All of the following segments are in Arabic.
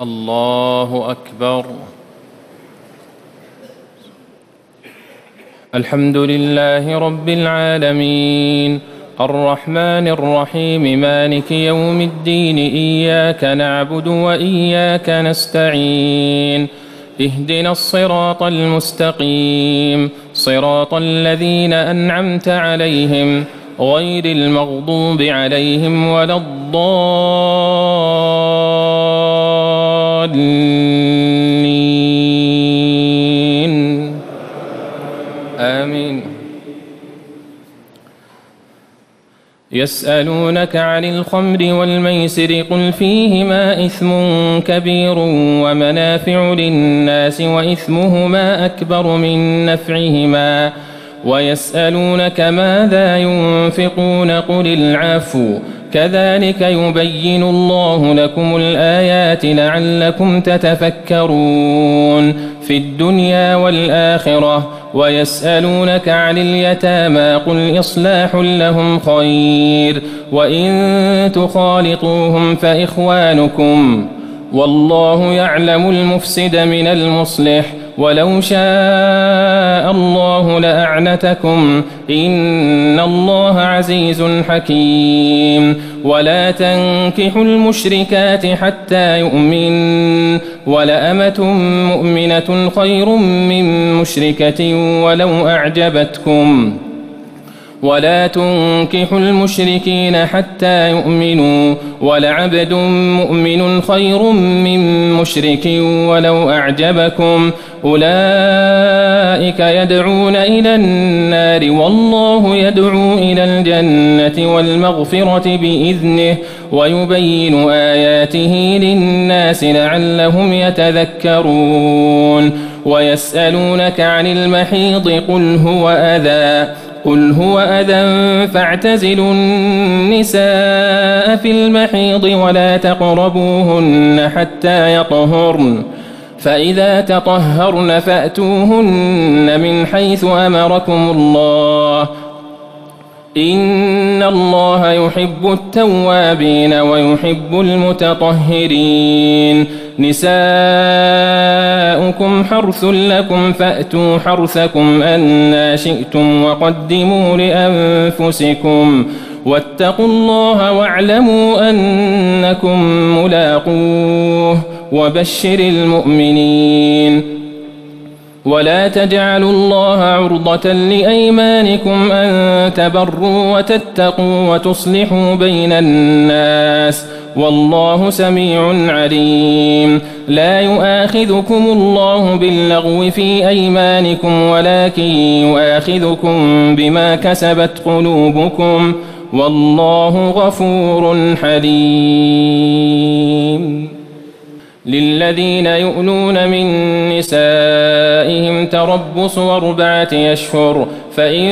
الله أكبر. الحمد لله رب العالمين الرحمن الرحيم مالك يوم الدين إياك نعبد وإياك نستعين اهدنا الصراط المستقيم صراط الذين أنعمت عليهم غير المغضوب عليهم ولا الضالين آمين. يسألونك عن الخمر والميسر قل فيهما إثم كبير ومنافع للناس وإثمهما أكبر من نفعهما ويسألونك ماذا ينفقون قل العفو كذلك يبين الله لكم الآيات لعلكم تتفكرون في الدنيا والآخرة. ويسألونك عن اليتامى قل إصلاح لهم خير وإن تخالطوهم فإخوانكم والله يعلم المفسد من المصلح ولو شاء الله لأعنتكم إن الله عزيز حكيم. ولا تنكحوا المشركات حتى يؤمن ولأمة مؤمنة خير من مشركة ولو أعجبتكم ولا تنكحوا المشركين حتى يؤمنوا ولعبد مؤمن خير من مشرك ولو أعجبكم أولئك يدعون إلى النار والله يدعو إلى الجنة والمغفرة بإذنه ويبين آياته للناس لعلهم يتذكرون. ويسألونك عن المحيض قل هو أذى فاعتزلوا النساء في المحيض ولا تقربوهن حتى يطهرن فإذا تطهرن فأتوهن من حيث أمركم الله إن الله يحب التوابين ويحب المتطهرين. نساؤكم حرث لكم فأتوا حرثكم أنى شئتم وقدموا لأنفسكم واتقوا الله واعلموا أنكم ملاقوه وبشر المؤمنين. ولا تجعلوا الله عرضة لأيمانكم أن تبروا وتتقوا وتصلحوا بين الناس والله سميع عليم. لا يؤاخذكم الله باللغو في أيمانكم ولكن يؤاخذكم بما كسبت قلوبكم والله غفور حليم. للذين يؤلون من نسائهم تربص 4 أشهر فإن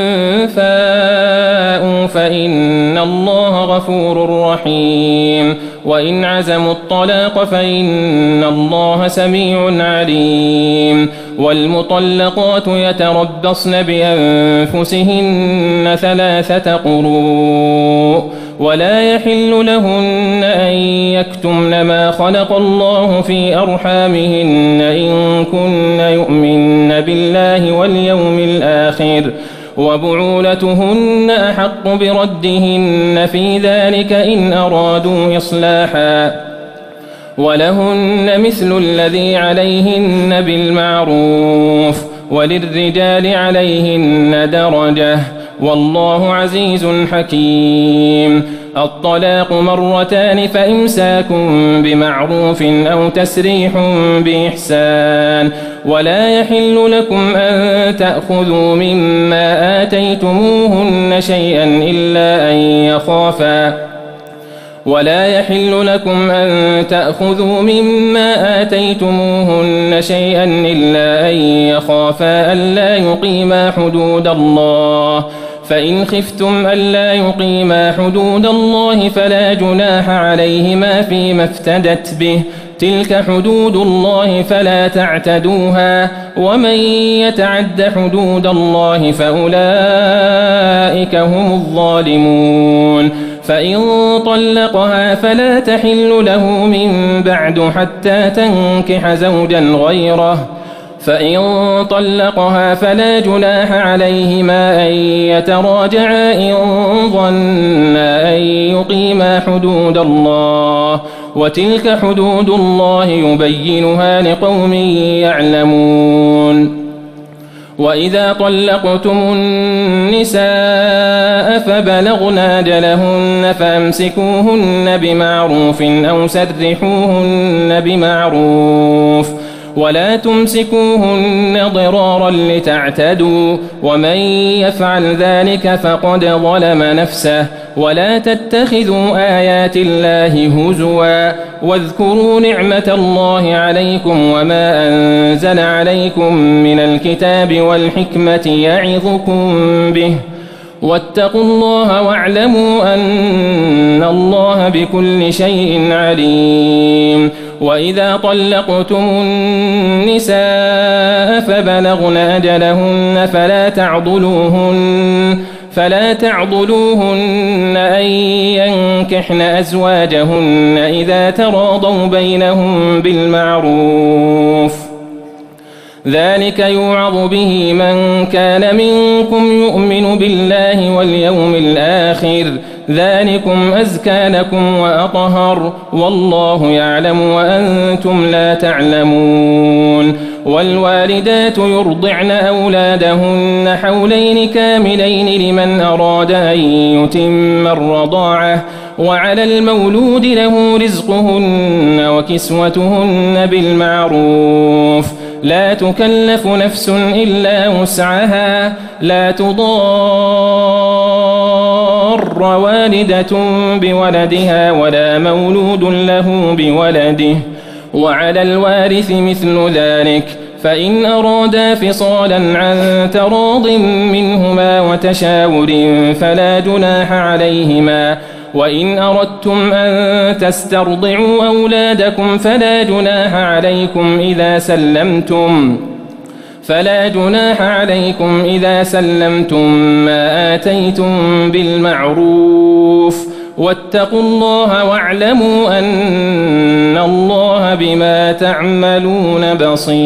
فاءوا فإن الله غفور رحيم. وإن عزموا الطلاق فإن الله سميع عليم. والمطلقات يتربصن بأنفسهن 3 قروء ولا يحل لهن أن يكتمن ما خلق الله في أرحامهن إن كن يؤمن بالله واليوم الآخر وبعولتهن أحق بردهن في ذلك إن أرادوا إصلاحا ولهن مثل الذي عليهن بالمعروف وللرجال عليهن درجة والله عزيز حكيم. الطلاق 2 فإمساك بمعروف أو تسريح بإحسان. ولا يحل لكم أن تأخذوا مما آتيتموهن شيئا إلا أن يخافا ولا يحل لكم أن تأخذوا مما آتيتموهن شيئا إلا أن يخافا ألا يقيما حدود الله فإن خفتم ألا يقيما حدود الله فلا جناح عليهما فيما افتدت به تلك حدود الله فلا تعتدوها ومن يتعد حدود الله فأولئك هم الظالمون فإن طلقها فلا تحل له من بعد حتى تنكح زوجا غيره فإن طلقها فلا جناح عليهما أن يتراجعا إن ظنا أن يقيما حدود الله وتلك حدود الله يبينها لقوم يعلمون وإذا طلقتم النساء فبلغن أجلهن فامسكوهن بمعروف أو سرحوهن بمعروف ولا تمسكوهن ضرارا لتعتدوا ومن يفعل ذلك فقد ظلم نفسه ولا تتخذوا آيات الله هزوا واذكروا نعمة الله عليكم وما أنزل عليكم من الكتاب والحكمة يعظكم به واتقوا الله واعلموا أن الله بكل شيء عليم وإذا طلقتم النساء فبلغن أجلهن فلا تعضلوهن أن ينكحن أزواجهن إذا تراضوا بينهم بالمعروف ذلك يوعظ به من كان منكم يؤمن بالله واليوم الآخر ذلكم أزكى لكم وأطهر والله يعلم وأنتم لا تعلمون والوالدات يرضعن أولادهن حولين كاملين لمن أراد أن يتم الرضاعة وعلى المولود له رزقهن وكسوتهن بالمعروف لا تكلف نفس إلا وسعها لا تضار والدة بولدها ولا مولود له بولده وعلى الوارث مثل ذلك فإن أرادا فصالا عن تراض منهما وتشاور فلا جناح عليهما وإن أردتم أن تسترضعوا أولادكم فلا جناح عليكم إذا سلمتم ما آتيتم بالمعروف واتقوا الله واعلموا أن الله بما تعملون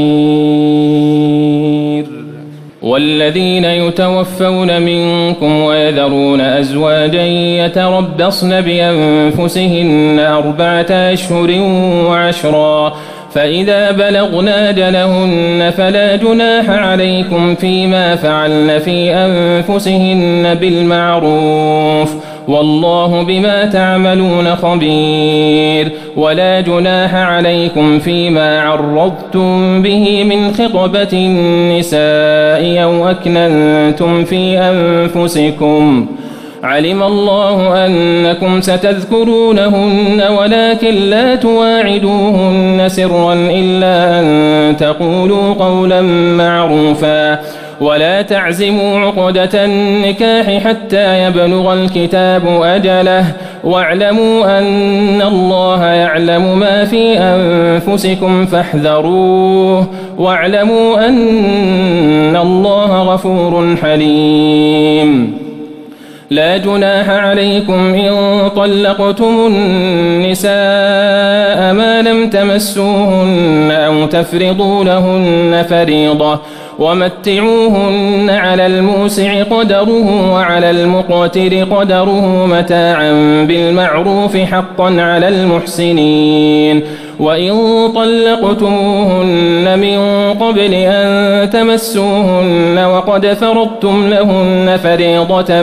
بصير والذين يتوفون منكم ويذرون أزواجا يتربصن بأنفسهن 4 أشهر وعشرا فإذا بلغن أجلهن فلا جناح عليكم فيما فعلن في أنفسهن بالمعروف والله بما تعملون خبير ولا جناح عليكم فيما عرضتم به من خطبة النساء أو أكننتم في أنفسكم علم الله أنكم ستذكرونهن ولكن لا تواعدوهن سرا إلا أن تقولوا قولا معروفا ولا تعزموا عقدة النكاح حتى يبلغ الكتاب أجله واعلموا أن الله يعلم ما في أنفسكم فاحذروه واعلموا أن الله غفور حليم لا جناح عليكم إن طلقتم النساء ما لم تمسوهن أو تفرضوا لهن فريضة ومتعوهن على الموسع قدره وعلى المقتر قدره متاعا بالمعروف حقا على المحسنين وإن طلقتموهن من قبل أن تمسوهن وقد فرضتم لهن فريضة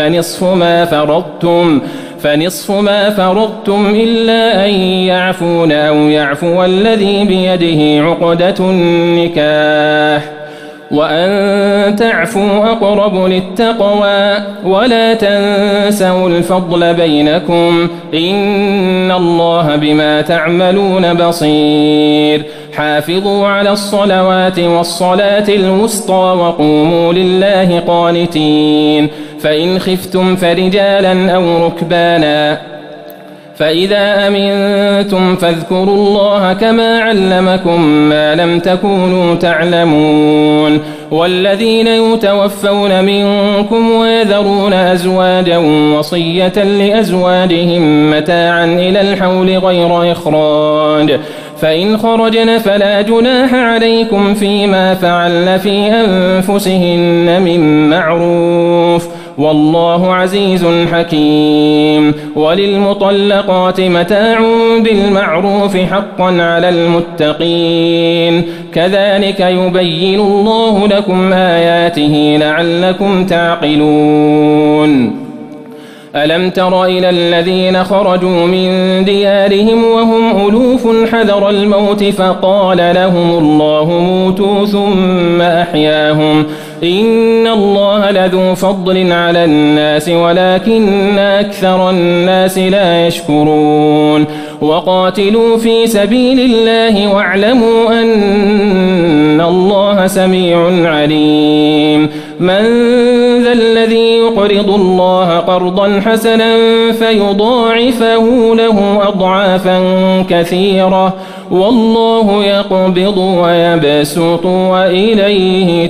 فنصف ما فرضتم إلا أن يعفون أو يعفو الذي بيده عقدة النكاح وأن تعفوا أقرب للتقوى ولا تنسوا الفضل بينكم إن الله بما تعملون بصير حافظوا على الصلوات والصلاة الوسطى وقوموا لله قانتين فإن خفتم فرجالا أو ركبانا فإذا أمنتم فاذكروا الله كما علمكم ما لم تكونوا تعلمون والذين يتوفون منكم ويذرون أزواجا وصية لأزواجهم متاعا إلى الحول غير إخراج فإن خرجن فلا جناح عليكم فيما فعلن في أنفسهن من معروف والله عزيز حكيم وللمطلقات متاع بالمعروف حقا على المتقين كذلك يبين الله لكم آياته لعلكم تعقلون ألم تر إلى الذين خرجوا من ديارهم وهم ألوف حذر الموت فقال لهم الله موتوا ثم أحياهم إن الله لذو فضل على الناس ولكن أكثر الناس لا يشكرون وقاتلوا في سبيل الله واعلموا أن الله سميع عليم من ذا الذي يقرض الله قرضا حسنا فيضاعفه له أضعافا كثيرة والله يقبض ويبسط وإليه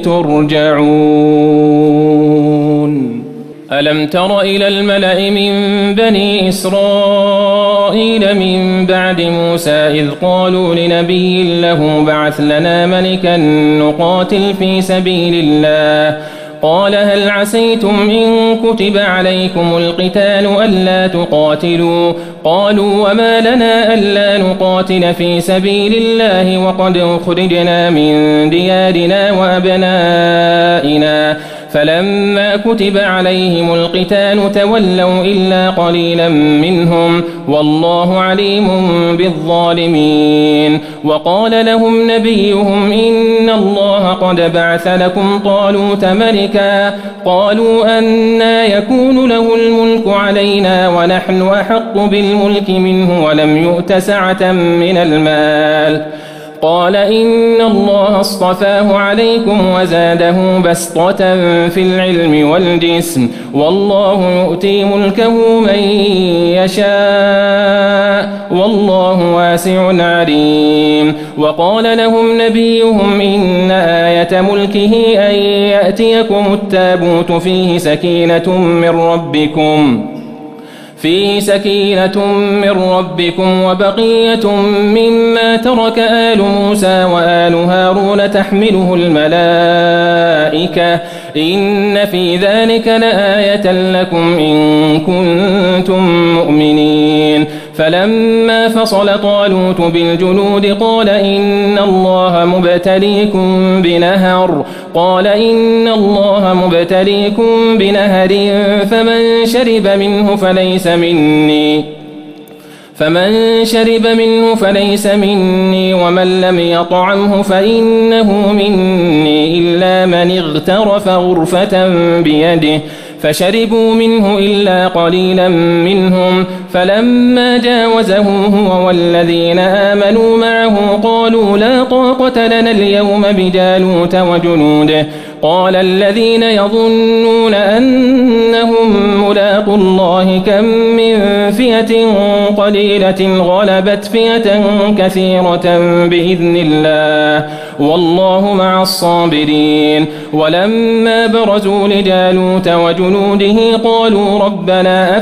ترجعون ألم تر إلى الملأ من بني إسرائيل من بعد موسى إذ قالوا لنبي له بعث لنا ملكا نقاتل في سبيل الله قال هل عسيتم إن كتب عليكم القتال ألا تقاتلوا قالوا وما لنا ألا نقاتل في سبيل الله وقد أخرجنا من ديارنا وأبنائنا فلما كتب عليهم القتال تولوا إلا قليلا منهم والله عليم بالظالمين وقال لهم نبيهم إن الله قد بعث لكم طالوت ملكا قالوا أنى يكون له الملك علينا ونحن أحق بالملك منه ولم يؤت سعة من المال قال إن الله اصطفاه عليكم وزاده بسطة في العلم والجسم والله يؤتي ملكه من يشاء والله واسع عليم وقال لهم نبيهم إن آية ملكه أن يأتيكم التابوت فيه سكينة من ربكم وبقية مما ترك آل موسى وآل هارون تحمله الملائكة إن في ذلك لآية لكم إن كنتم مؤمنين فلما فصل طالوت بالجنود قال إن الله مبتليكم بنهر فمن شرب منه فليس مني ومن لم يطعمه فإنه مني إلا من اغترف غرفة بيده فشربوا منه إلا قليلا منهم فلما جاوزه هو والذين آمنوا معه قالوا لا طاقة لنا اليوم بجالوت وجنوده قال الذين يظنون أنهم ملاقوا الله كم من فئة قليلة غلبت فئة كثيرة بإذن الله والله مع الصابرين ولما برزوا لجالوت وجنوده قالوا ربنا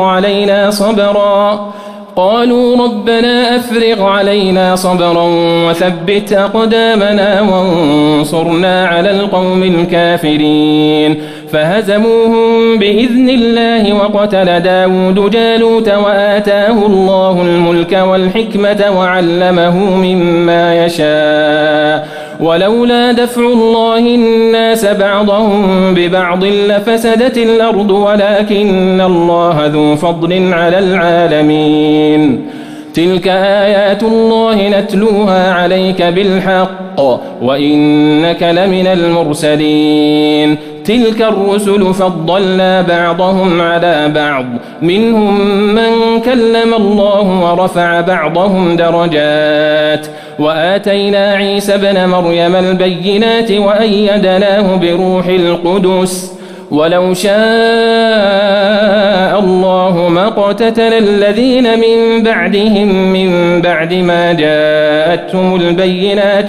أفرغ علينا صبرا وثبت أقدامنا وانصرنا على القوم الكافرين فهزموهم بإذن الله وقتل داود جالوت وآتاه الله الملك والحكمة وعلمه مما يشاء ولولا دفع الله الناس بعضهم ببعض لفسدت الأرض ولكن الله ذو فضل على العالمين تلك آيات الله نتلوها عليك بالحق وإنك لمن المرسلين تلك الرسل فضلنا بعضهم على بعض منهم من كلم الله ورفع بعضهم درجات وآتينا عيسى ابن مريم البينات وأيدناه بروح القدس ولو شاء الله ما اقتتل الذين من بعدهم من بعد ما جاءتهم البينات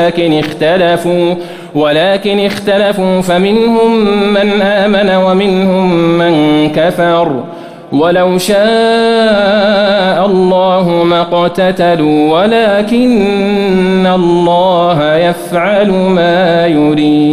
ولكن اختلفوا فمنهم من آمن ومنهم من كفر ولو شاء الله ما اقتتلوا ولكن الله يفعل ما يريد.